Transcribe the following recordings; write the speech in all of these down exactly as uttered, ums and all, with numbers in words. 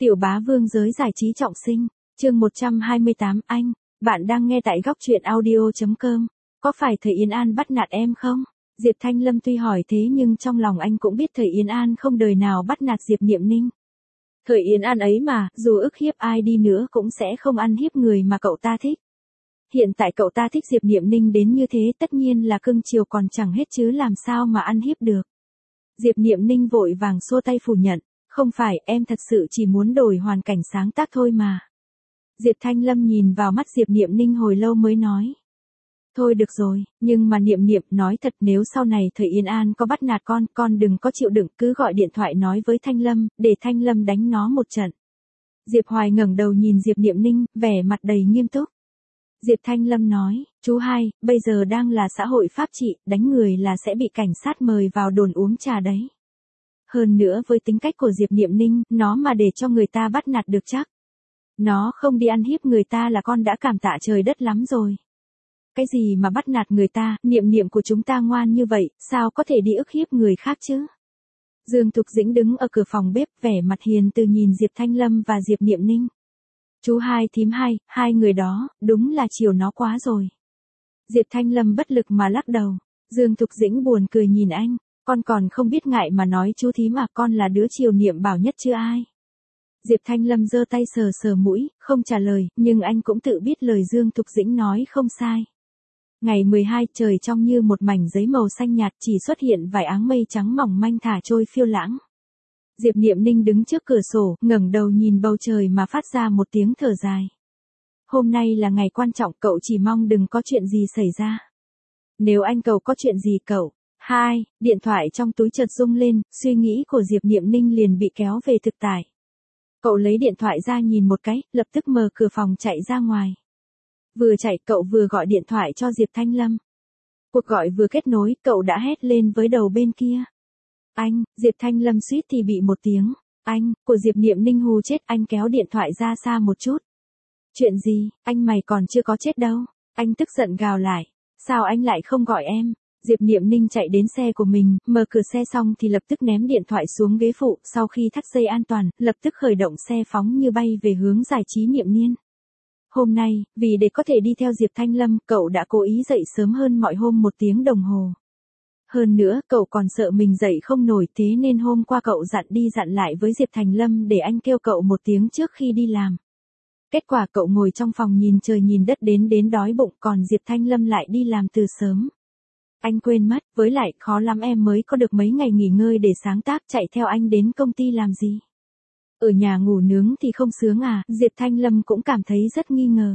Tiểu bá vương giới giải trí trọng sinh, chương một trăm hai mươi tám anh, bạn đang nghe tại góc truyện audio.com, có phải thầy Yến An bắt nạt em không? Diệp Thanh Lâm tuy hỏi thế nhưng trong lòng anh cũng biết thầy Yến An không đời nào bắt nạt Diệp Niệm Ninh. Thầy Yến An ấy mà, dù ức hiếp ai đi nữa cũng sẽ không ăn hiếp người mà cậu ta thích. Hiện tại cậu ta thích Diệp Niệm Ninh đến như thế tất nhiên là cưng chiều còn chẳng hết chứ làm sao mà ăn hiếp được. Diệp Niệm Ninh vội vàng xua tay phủ nhận. Không phải, em thật sự chỉ muốn đổi hoàn cảnh sáng tác thôi mà. Diệp Thanh Lâm nhìn vào mắt Diệp Niệm Ninh hồi lâu mới nói. Thôi được rồi, nhưng mà Niệm Niệm nói thật nếu sau này thầy Yến An có bắt nạt con, con đừng có chịu đựng cứ gọi điện thoại nói với Thanh Lâm, để Thanh Lâm đánh nó một trận. Diệp Hoài ngẩng đầu nhìn Diệp Niệm Ninh, vẻ mặt đầy nghiêm túc. Diệp Thanh Lâm nói, chú hai, bây giờ đang là xã hội pháp trị, đánh người là sẽ bị cảnh sát mời vào đồn uống trà đấy. Hơn nữa với tính cách của Diệp Niệm Ninh, nó mà để cho người ta bắt nạt được chắc. Nó không đi ăn hiếp người ta là con đã cảm tạ trời đất lắm rồi. Cái gì mà bắt nạt người ta, Niệm Niệm của chúng ta ngoan như vậy, sao có thể đi ức hiếp người khác chứ? Dương Thục Dĩnh đứng ở cửa phòng bếp vẻ mặt hiền từ nhìn Diệp Thanh Lâm và Diệp Niệm Ninh. Chú hai thím hai, hai người đó, đúng là chiều nó quá rồi. Diệp Thanh Lâm bất lực mà lắc đầu. Dương Thục Dĩnh buồn cười nhìn anh. Con còn không biết ngại mà nói chú thím mà con là đứa chiều niệm bảo nhất chứ ai. Diệp Thanh Lâm giơ tay sờ sờ mũi, không trả lời, nhưng anh cũng tự biết lời Dương Thục Dĩnh nói không sai. Ngày mười hai trời trong như một mảnh giấy màu xanh nhạt chỉ xuất hiện vài áng mây trắng mỏng manh thả trôi phiêu lãng. Diệp Niệm Ninh đứng trước cửa sổ, ngẩng đầu nhìn bầu trời mà phát ra một tiếng thở dài. Hôm nay là ngày quan trọng cậu chỉ mong đừng có chuyện gì xảy ra. Nếu anh cậu có chuyện gì cậu... Hai, điện thoại trong túi chợt rung lên, suy nghĩ của Diệp Niệm Ninh liền bị kéo về thực tại. Cậu lấy điện thoại ra nhìn một cái, lập tức mở cửa phòng chạy ra ngoài. Vừa chạy cậu vừa gọi điện thoại cho Diệp Thanh Lâm. Cuộc gọi vừa kết nối, cậu đã hét lên với đầu bên kia. Anh, Diệp Thanh Lâm suýt thì bị một tiếng. Anh, của Diệp Niệm Ninh hù chết anh kéo điện thoại ra xa một chút. Chuyện gì, anh mày còn chưa có chết đâu. Anh tức giận gào lại. Sao anh lại không gọi em? Diệp Niệm Ninh chạy đến xe của mình, mở cửa xe xong thì lập tức ném điện thoại xuống ghế phụ, sau khi thắt dây an toàn, lập tức khởi động xe phóng như bay về hướng giải trí Niệm Niên. Hôm nay, vì để có thể đi theo Diệp Thanh Lâm, cậu đã cố ý dậy sớm hơn mọi hôm một tiếng đồng hồ. Hơn nữa, cậu còn sợ mình dậy không nổi thế nên hôm qua cậu dặn đi dặn lại với Diệp Thanh Lâm để anh kêu cậu một tiếng trước khi đi làm. Kết quả cậu ngồi trong phòng nhìn trời nhìn đất đến đến đói bụng còn Diệp Thanh Lâm lại đi làm từ sớm. Anh quên mất, với lại khó lắm em mới có được mấy ngày nghỉ ngơi để sáng tác chạy theo anh đến công ty làm gì. Ở nhà ngủ nướng thì không sướng à, Diệp Thanh Lâm cũng cảm thấy rất nghi ngờ.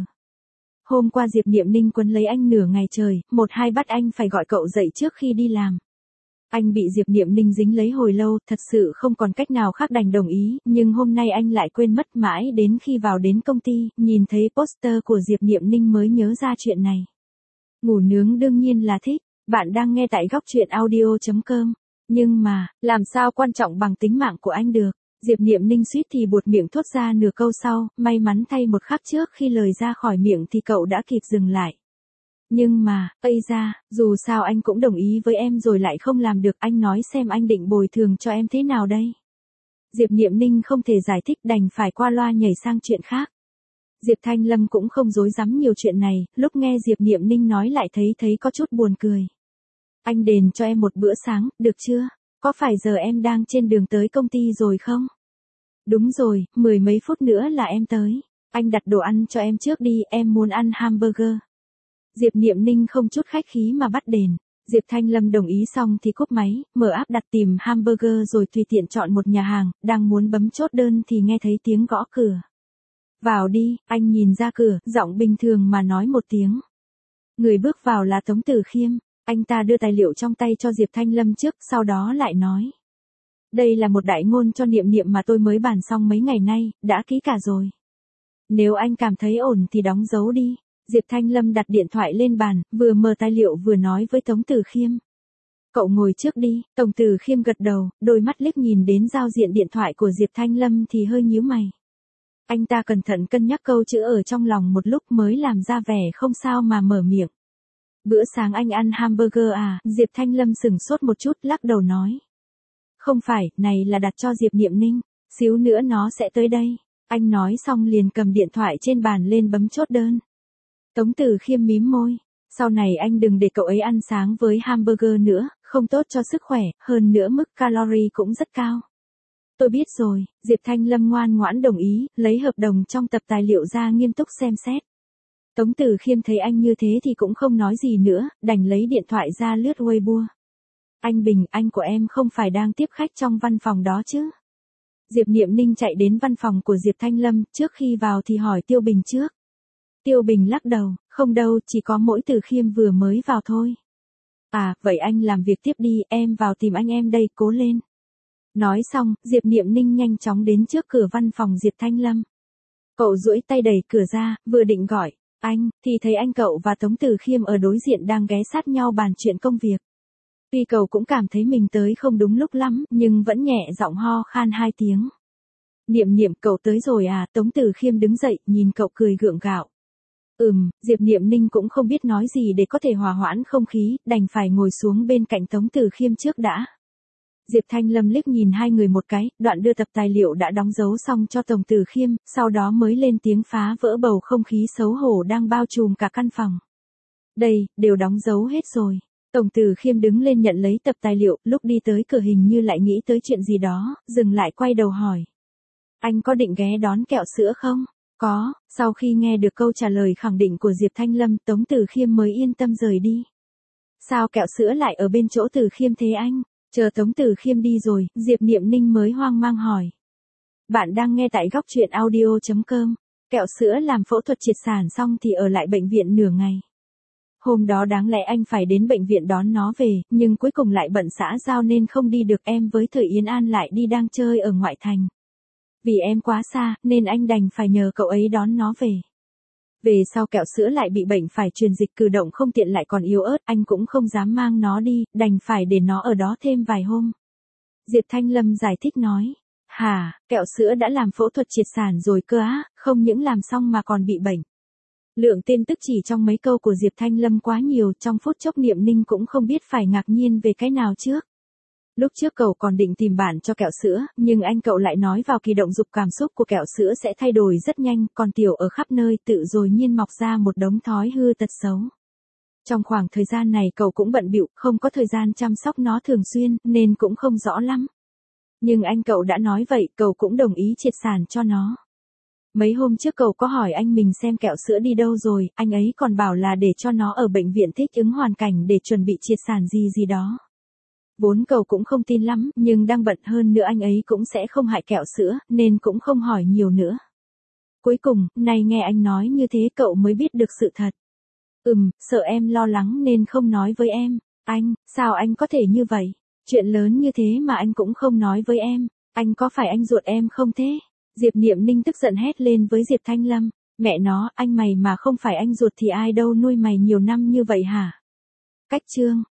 Hôm qua Diệp Niệm Ninh quấn lấy anh nửa ngày trời, một hai bắt anh phải gọi cậu dậy trước khi đi làm. Anh bị Diệp Niệm Ninh dính lấy hồi lâu, thật sự không còn cách nào khác đành đồng ý, nhưng hôm nay anh lại quên mất mãi đến khi vào đến công ty, nhìn thấy poster của Diệp Niệm Ninh mới nhớ ra chuyện này. Ngủ nướng đương nhiên là thích. Bạn đang nghe tại góc truyện audio.com. Nhưng mà, làm sao quan trọng bằng tính mạng của anh được? Diệp Niệm Ninh suýt thì buột miệng thốt ra nửa câu sau, may mắn thay một khắc trước khi lời ra khỏi miệng thì cậu đã kịp dừng lại. Nhưng mà, ây ra, dù sao anh cũng đồng ý với em rồi lại không làm được anh nói xem anh định bồi thường cho em thế nào đây? Diệp Niệm Ninh không thể giải thích đành phải qua loa nhảy sang chuyện khác. Diệp Thanh Lâm cũng không dối dám nhiều chuyện này, lúc nghe Diệp Niệm Ninh nói lại thấy thấy có chút buồn cười. Anh đền cho em một bữa sáng, được chưa? Có phải giờ em đang trên đường tới công ty rồi không? Đúng rồi, mười mấy phút nữa là em tới. Anh đặt đồ ăn cho em trước đi, em muốn ăn hamburger. Diệp Niệm Ninh không chút khách khí mà bắt đền. Diệp Thanh Lâm đồng ý xong thì cúp máy, mở app đặt tìm hamburger rồi tùy tiện chọn một nhà hàng, đang muốn bấm chốt đơn thì nghe thấy tiếng gõ cửa. Vào đi, anh nhìn ra cửa, giọng bình thường mà nói một tiếng. Người bước vào là Tống Tử Khiêm, anh ta đưa tài liệu trong tay cho Diệp Thanh Lâm trước, sau đó lại nói. Đây là một đại ngôn cho Niệm Niệm mà tôi mới bàn xong mấy ngày nay, đã ký cả rồi. Nếu anh cảm thấy ổn thì đóng dấu đi. Diệp Thanh Lâm đặt điện thoại lên bàn, vừa mở tài liệu vừa nói với Tống Tử Khiêm. Cậu ngồi trước đi, Tống Tử Khiêm gật đầu, đôi mắt liếc nhìn đến giao diện điện thoại của Diệp Thanh Lâm thì hơi nhíu mày. Anh ta cẩn thận cân nhắc câu chữ ở trong lòng một lúc mới làm ra vẻ không sao mà mở miệng. Bữa sáng anh ăn hamburger à? Diệp Thanh Lâm sửng sốt một chút lắc đầu nói. Không phải, này là đặt cho Diệp Niệm Ninh. Xíu nữa nó sẽ tới đây. Anh nói xong liền cầm điện thoại trên bàn lên bấm chốt đơn. Tống Từ Khiêm mím môi. Sau này anh đừng để cậu ấy ăn sáng với hamburger nữa, không tốt cho sức khỏe, hơn nữa mức calorie cũng rất cao. Tôi biết rồi, Diệp Thanh Lâm ngoan ngoãn đồng ý, lấy hợp đồng trong tập tài liệu ra nghiêm túc xem xét. Tống Từ Khiêm thấy anh như thế thì cũng không nói gì nữa, đành lấy điện thoại ra lướt Weibo. Anh Bình, anh của em không phải đang tiếp khách trong văn phòng đó chứ? Diệp Niệm Ninh chạy đến văn phòng của Diệp Thanh Lâm, trước khi vào thì hỏi Tiêu Bình trước. Tiêu Bình lắc đầu, không đâu, chỉ có mỗi Từ Khiêm vừa mới vào thôi. À, vậy anh làm việc tiếp đi, em vào tìm anh em đây, cố lên. Nói xong, Diệp Niệm Ninh nhanh chóng đến trước cửa văn phòng Diệp Thanh Lâm. Cậu duỗi tay đẩy cửa ra, vừa định gọi anh, thì thấy anh cậu và Tống Từ Khiêm ở đối diện đang ghé sát nhau bàn chuyện công việc. Tuy cậu cũng cảm thấy mình tới không đúng lúc lắm, nhưng vẫn nhẹ giọng ho khan hai tiếng. Niệm Niệm, cậu tới rồi à? Tống Từ Khiêm đứng dậy, nhìn cậu cười gượng gạo. Ừm, Diệp Niệm Ninh cũng không biết nói gì để có thể hòa hoãn không khí, đành phải ngồi xuống bên cạnh Tống Từ Khiêm trước đã. Diệp Thanh Lâm liếc nhìn hai người một cái, đoạn đưa tập tài liệu đã đóng dấu xong cho Tống Từ Khiêm, sau đó mới lên tiếng phá vỡ bầu không khí xấu hổ đang bao trùm cả căn phòng. Đây, đều đóng dấu hết rồi. Tống Từ Khiêm đứng lên nhận lấy tập tài liệu, lúc đi tới cửa hình như lại nghĩ tới chuyện gì đó, dừng lại quay đầu hỏi. Anh có định ghé đón kẹo sữa không? Có, sau khi nghe được câu trả lời khẳng định của Diệp Thanh Lâm, Tống Từ Khiêm mới yên tâm rời đi. Sao kẹo sữa lại ở bên chỗ Từ Khiêm thế anh? Chờ Tống Từ Khiêm đi rồi, Diệp Niệm Ninh mới hoang mang hỏi. Bạn đang nghe tại góc truyện audio chấm com. Kẹo sữa làm phẫu thuật triệt sản xong thì ở lại bệnh viện nửa ngày. Hôm đó đáng lẽ anh phải đến bệnh viện đón nó về, nhưng cuối cùng lại bận xã giao nên không đi được, em với Thời Yến An lại đi đang chơi ở ngoại thành. Vì em quá xa, nên anh đành phải nhờ cậu ấy đón nó về. Về sau kẹo sữa lại bị bệnh phải truyền dịch, cử động không tiện lại còn yếu ớt, anh cũng không dám mang nó đi, đành phải để nó ở đó thêm vài hôm. Diệp Thanh Lâm giải thích nói. Hả, kẹo sữa đã làm phẫu thuật triệt sản rồi cơ á, không những làm xong mà còn bị bệnh. Lượng tin tức chỉ trong mấy câu của Diệp Thanh Lâm quá nhiều, trong phút chốc Niệm Ninh cũng không biết phải ngạc nhiên về cái nào trước. Lúc trước cậu còn định tìm bạn cho kẹo sữa, nhưng anh cậu lại nói vào kỳ động dục cảm xúc của kẹo sữa sẽ thay đổi rất nhanh, còn tiểu ở khắp nơi tự rồi nhiên mọc ra một đống thói hư tật xấu. Trong khoảng thời gian này cậu cũng bận bịu, không có thời gian chăm sóc nó thường xuyên, nên cũng không rõ lắm. Nhưng anh cậu đã nói vậy, cậu cũng đồng ý triệt sản cho nó. Mấy hôm trước cậu có hỏi anh mình xem kẹo sữa đi đâu rồi, anh ấy còn bảo là để cho nó ở bệnh viện thích ứng hoàn cảnh để chuẩn bị triệt sản gì gì đó. Vốn cậu cũng không tin lắm, nhưng đang bận hơn nữa anh ấy cũng sẽ không hại kẹo sữa, nên cũng không hỏi nhiều nữa. Cuối cùng, nay nghe anh nói như thế cậu mới biết được sự thật. Ừm, sợ em lo lắng nên không nói với em. Anh, sao anh có thể như vậy? Chuyện lớn như thế mà anh cũng không nói với em. Anh có phải anh ruột em không thế? Diệp Niệm Ninh tức giận hét lên với Diệp Thanh Lâm. Mẹ nó, anh mày mà không phải anh ruột thì ai đâu nuôi mày nhiều năm như vậy hả? Cách chương.